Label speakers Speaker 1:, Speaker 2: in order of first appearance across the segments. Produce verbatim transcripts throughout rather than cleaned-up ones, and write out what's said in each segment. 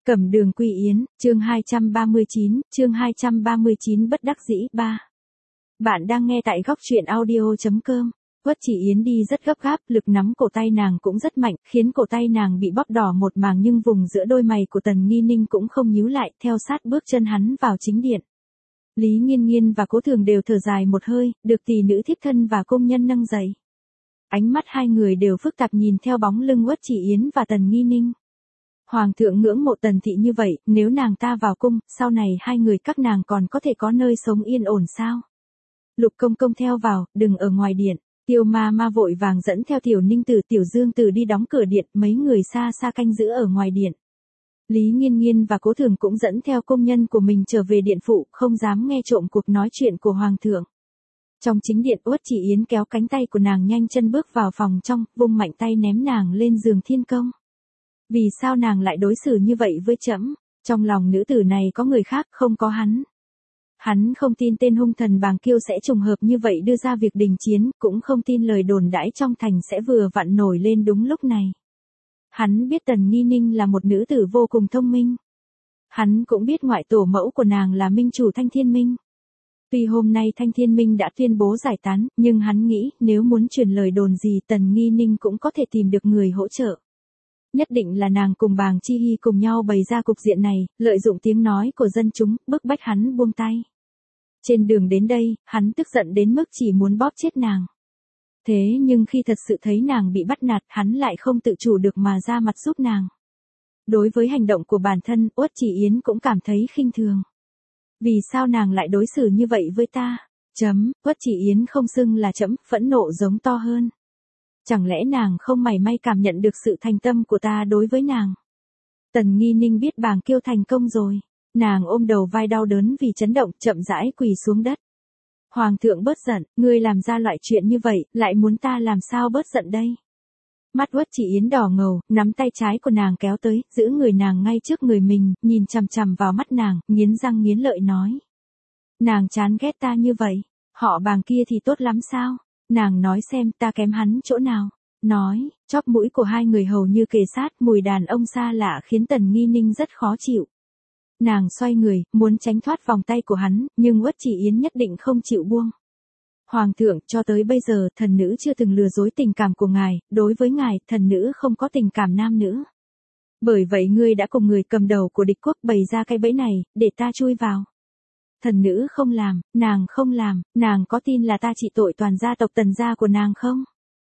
Speaker 1: Cẩm Đường Quy Yến, chương hai trăm ba mươi chín, chương hai trăm ba mươi chín bất đắc dĩ ba. Bạn đang nghe tại góc truyện audio chấm com. Uất Chỉ Yến đi rất gấp gáp, lực nắm cổ tay nàng cũng rất mạnh, khiến cổ tay nàng bị bóp đỏ một màng, nhưng vùng giữa đôi mày của Tần Nghi Ninh cũng không nhíu lại, theo sát bước chân hắn vào chính điện. Lý Nghiên Nghiên và Cố Thường đều thở dài một hơi, được tỷ nữ thiếp thân và công nhân nâng dậy. Ánh mắt hai người đều phức tạp nhìn theo bóng lưng Uất Chỉ Yến và Tần Nghi Ninh. Hoàng thượng ngưỡng mộ Tần thị như vậy, nếu nàng ta vào cung, sau này hai người các nàng còn có thể có nơi sống yên ổn sao? Lục công công theo vào, đừng ở ngoài điện. Tiêu ma ma vội vàng dẫn theo Tiểu Ninh Tử, Tiểu Dương Tử đi đóng cửa điện, mấy người xa xa canh giữ ở ngoài điện. Lý Nghiên Nghiên và Cố Thường cũng dẫn theo công nhân của mình trở về điện phụ, không dám nghe trộm cuộc nói chuyện của Hoàng thượng. Trong chính điện, Uất Chỉ Yến kéo cánh tay của nàng nhanh chân bước vào phòng trong, vung mạnh tay ném nàng lên giường thiên công. Vì sao nàng lại đối xử như vậy với trẫm? Trong lòng nữ tử này có người khác, không có hắn. Hắn không tin tên hung thần Bàng Kiêu sẽ trùng hợp như vậy đưa ra việc đình chiến, cũng không tin lời đồn đãi trong thành sẽ vừa vặn nổi lên đúng lúc này. Hắn biết Tần Nghi Ninh là một nữ tử vô cùng thông minh. Hắn cũng biết ngoại tổ mẫu của nàng là minh chủ Thanh Thiên Minh. Tuy hôm nay Thanh Thiên Minh đã tuyên bố giải tán, nhưng hắn nghĩ nếu muốn truyền lời đồn gì Tần Nghi Ninh cũng có thể tìm được người hỗ trợ. Nhất định là nàng cùng Bàng Chi Hy cùng nhau bày ra cục diện này, lợi dụng tiếng nói của dân chúng, bức bách hắn buông tay. Trên đường đến đây, hắn tức giận đến mức chỉ muốn bóp chết nàng. Thế nhưng khi thật sự thấy nàng bị bắt nạt, hắn lại không tự chủ được mà ra mặt giúp nàng. Đối với hành động của bản thân, Uất Chỉ Yến cũng cảm thấy khinh thường. Vì sao nàng lại đối xử như vậy với ta? Chấm, Uất Chỉ Yến không xưng là chấm, phẫn nộ giống to hơn. Chẳng lẽ nàng không mảy may cảm nhận được sự thành tâm của ta đối với nàng? Tần Nghi Ninh biết Bàng Kiêu thành công rồi. Nàng ôm đầu vai đau đớn vì chấn động, chậm rãi quỳ xuống đất. Hoàng thượng bớt giận, ngươi làm ra loại chuyện như vậy, lại muốn ta làm sao bớt giận đây? Mắt Uất Chỉ Yến đỏ ngầu, nắm tay trái của nàng kéo tới, giữ người nàng ngay trước người mình, nhìn chằm chằm vào mắt nàng, nghiến răng nghiến lợi nói. Nàng chán ghét ta như vậy, họ Bàng kia thì tốt lắm sao? Nàng nói xem ta kém hắn chỗ nào. Nói, chóp mũi của hai người hầu như kề sát, mùi đàn ông xa lạ khiến Tần Nghi Ninh rất khó chịu. Nàng xoay người, muốn tránh thoát vòng tay của hắn, nhưng Uất Chỉ Yến nhất định không chịu buông. Hoàng thượng, cho tới bây giờ, thần nữ chưa từng lừa dối tình cảm của ngài, đối với ngài, thần nữ không có tình cảm nam nữ. Bởi vậy ngươi đã cùng người cầm đầu của địch quốc bày ra cái bẫy này, để ta chui vào. Thần nữ không làm, nàng không làm, nàng có tin là ta trị tội toàn gia tộc Tần gia của nàng không?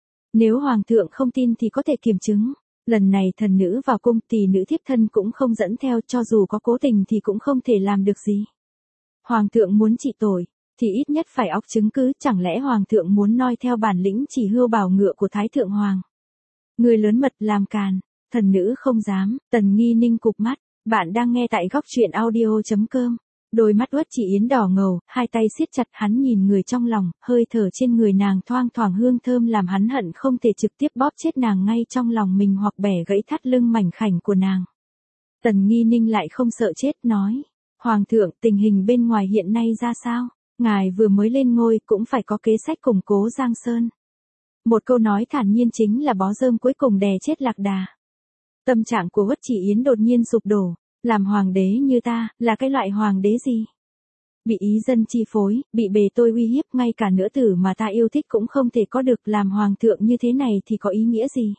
Speaker 1: Nếu hoàng thượng không tin thì có thể kiểm chứng. Lần này thần nữ vào cung, tỷ nữ thiếp thân cũng không dẫn theo, cho dù có cố tình thì cũng không thể làm được gì. Hoàng thượng muốn trị tội, thì ít nhất phải óc chứng cứ, chẳng lẽ hoàng thượng muốn noi theo bản lĩnh chỉ hươu bảo ngựa của Thái thượng hoàng? Người lớn mật làm càn, thần nữ không dám. Tần Nghi Ninh cụp mắt, bạn đang nghe tại góc truyện audio chấm com. Đôi mắt Uất Chỉ Yến đỏ ngầu, hai tay siết chặt, hắn nhìn người trong lòng, hơi thở trên người nàng thoang thoảng hương thơm làm hắn hận không thể trực tiếp bóp chết nàng ngay trong lòng mình hoặc bẻ gãy thắt lưng mảnh khảnh của nàng. Tần Nghi Ninh lại không sợ chết, nói. Hoàng thượng, tình hình bên ngoài hiện nay ra sao? Ngài vừa mới lên ngôi, cũng phải có kế sách củng cố Giang Sơn. Một câu nói thản nhiên chính là bó rơm cuối cùng đè chết lạc đà. Tâm trạng của Uất Chỉ Yến đột nhiên sụp đổ. Làm hoàng đế như ta, là cái loại hoàng đế gì? Bị ý dân chi phối, bị bề tôi uy hiếp, ngay cả nữ tử mà ta yêu thích cũng không thể có được, làm hoàng thượng như thế này thì có ý nghĩa gì?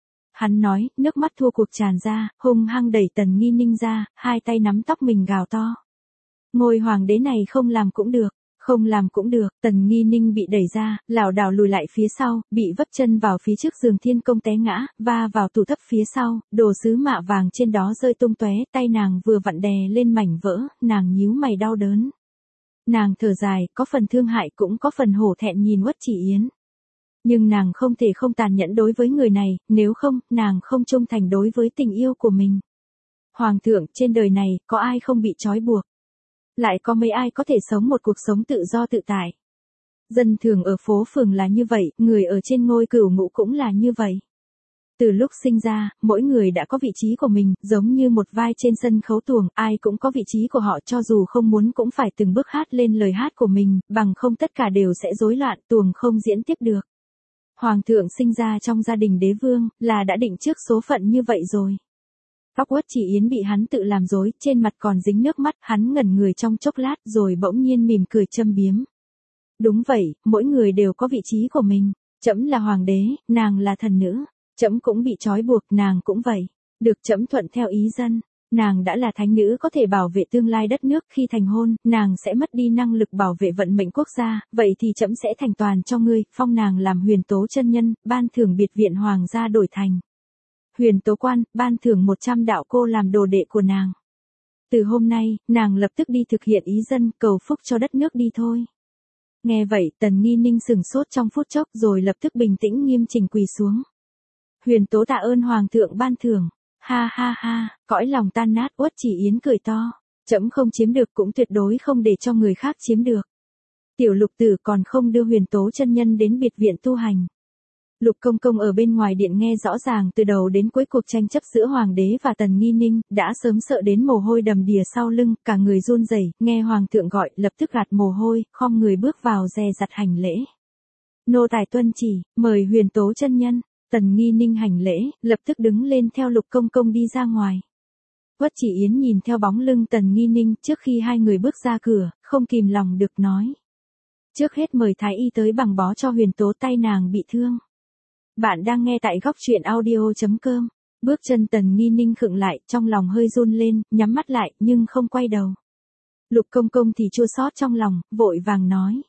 Speaker 1: Hắn nói, nước mắt thua cuộc tràn ra, hung hăng đẩy Tần Nghi Ninh ra, hai tay nắm tóc mình gào to. Ngôi hoàng đế này không làm cũng được. Không làm cũng được. Tần Nghi Ninh bị đẩy ra, lảo đảo lùi lại phía sau, bị vấp chân vào phía trước giường thiên công té ngã, va vào tủ thấp phía sau, đồ sứ mạ vàng trên đó rơi tung tóe, tay nàng vừa vặn đè lên mảnh vỡ, nàng nhíu mày đau đớn. Nàng thở dài, có phần thương hại cũng có phần hổ thẹn nhìn Uất Chỉ Yến. Nhưng nàng không thể không tàn nhẫn đối với người này, nếu không, nàng không trung thành đối với tình yêu của mình. Hoàng thượng, trên đời này, có ai không bị trói buộc? Lại có mấy ai có thể sống một cuộc sống tự do tự tại? Dân thường ở phố phường là như vậy, người ở trên ngôi cửu ngũ cũng là như vậy. Từ lúc sinh ra, mỗi người đã có vị trí của mình, giống như một vai trên sân khấu tuồng, ai cũng có vị trí của họ, cho dù không muốn cũng phải từng bước hát lên lời hát của mình, bằng không tất cả đều sẽ rối loạn, tuồng không diễn tiếp được. Hoàng thượng sinh ra trong gia đình đế vương, là đã định trước số phận như vậy rồi. Tóc Uất Chỉ Yến bị hắn tự làm rối, trên mặt còn dính nước mắt, hắn ngẩn người trong chốc lát rồi bỗng nhiên mỉm cười châm biếm. Đúng vậy, mỗi người đều có vị trí của mình. Trẫm là hoàng đế, nàng là thần nữ. Trẫm cũng bị trói buộc, nàng cũng vậy. Được trẫm thuận theo ý dân. Nàng đã là thánh nữ có thể bảo vệ tương lai đất nước, khi thành hôn, nàng sẽ mất đi năng lực bảo vệ vận mệnh quốc gia, vậy thì trẫm sẽ thành toàn cho ngươi, phong nàng làm Huyền Tố chân nhân, ban thưởng biệt viện hoàng gia đổi thành Huyền Tố quan, ban thưởng một trăm đạo cô làm đồ đệ của nàng. Từ hôm nay, nàng lập tức đi thực hiện ý dân, cầu phúc cho đất nước đi thôi. Nghe vậy, Tần Nghi Ninh sừng sốt trong phút chốc rồi lập tức bình tĩnh nghiêm chỉnh quỳ xuống. Huyền Tố tạ ơn hoàng thượng ban thưởng. Ha ha ha, cõi lòng tan nát, Uất Chỉ Yến cười to. Trẫm không chiếm được cũng tuyệt đối không để cho người khác chiếm được. Tiểu Lục tử còn không đưa Huyền Tố chân nhân đến biệt viện tu hành. Lục Công Công ở bên ngoài điện nghe rõ ràng từ đầu đến cuối cuộc tranh chấp giữa Hoàng đế và Tần Nghi Ninh, đã sớm sợ đến mồ hôi đầm đìa sau lưng, cả người run rẩy, nghe Hoàng thượng gọi, lập tức gạt mồ hôi, khom người bước vào dè dặt hành lễ. Nô tài tuân chỉ, mời Huyền Tố chân nhân. Tần Nghi Ninh hành lễ, lập tức đứng lên theo Lục Công Công đi ra ngoài. Uất Chỉ Yến nhìn theo bóng lưng Tần Nghi Ninh trước khi hai người bước ra cửa, không kìm lòng được nói. Trước hết mời Thái Y tới bằng bó cho Huyền Tố, tay nàng bị thương. Bạn đang nghe tại góc truyện audio chấm com. Bước chân Tần Nghi Ninh khựng lại, trong lòng hơi run lên, nhắm mắt lại, nhưng không quay đầu. Lục Công Công thì chua xót trong lòng, vội vàng nói.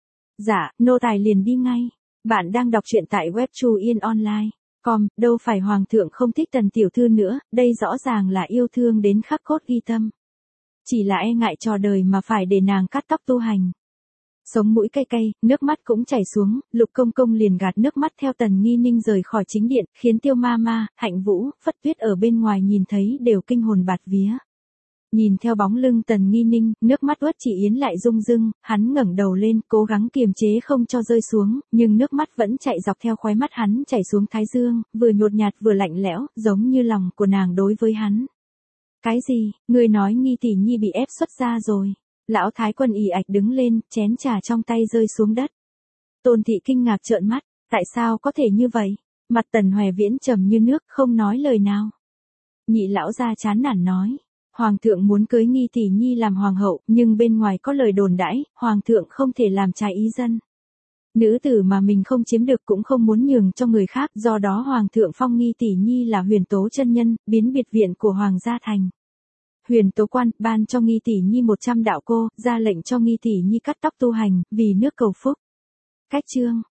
Speaker 1: Dạ, nô tài liền đi ngay. Bạn đang đọc truyện tại web Chu Yên Online. Com, đâu phải hoàng thượng không thích Tần tiểu thư nữa, đây rõ ràng là yêu thương đến khắc cốt ghi tâm. Chỉ là e ngại trò đời mà phải để nàng cắt tóc tu hành. Sống mũi cay cay, nước mắt cũng chảy xuống, Lục Công Công liền gạt nước mắt theo Tần Nghi Ninh rời khỏi chính điện, khiến Tiêu Ma Ma, Hạnh Vũ, Phất Tuyết ở bên ngoài nhìn thấy đều kinh hồn bạt vía. Nhìn theo bóng lưng Tần Nghi Ninh, nước mắt Uất Chỉ Yến lại rưng rưng, hắn ngẩng đầu lên, cố gắng kiềm chế không cho rơi xuống, nhưng nước mắt vẫn chạy dọc theo khóe mắt hắn chảy xuống thái dương, vừa nhột nhạt vừa lạnh lẽo, giống như lòng của nàng đối với hắn. Cái gì, ngươi nói Nghi tỷ nhi bị ép xuất gia rồi? Lão thái quân ì ạch đứng lên, chén trà trong tay rơi xuống đất. Tôn thị kinh ngạc trợn mắt, tại sao có thể như vậy? Mặt Tần Hoè Viễn trầm như nước, không nói lời nào. Nhị lão gia chán nản nói. Hoàng thượng muốn cưới Nghi tỷ nhi làm hoàng hậu, nhưng bên ngoài có lời đồn đãi, hoàng thượng không thể làm trái ý dân. Nữ tử mà mình không chiếm được cũng không muốn nhường cho người khác, do đó hoàng thượng phong Nghi tỷ nhi là Huyền Tố chân nhân, biến biệt viện của hoàng gia thành Huyền Tố quan, ban cho Nghi tỷ nhi một trăm đạo cô, ra lệnh cho Nghi tỷ nhi cắt tóc tu hành, vì nước cầu phúc. Cách chương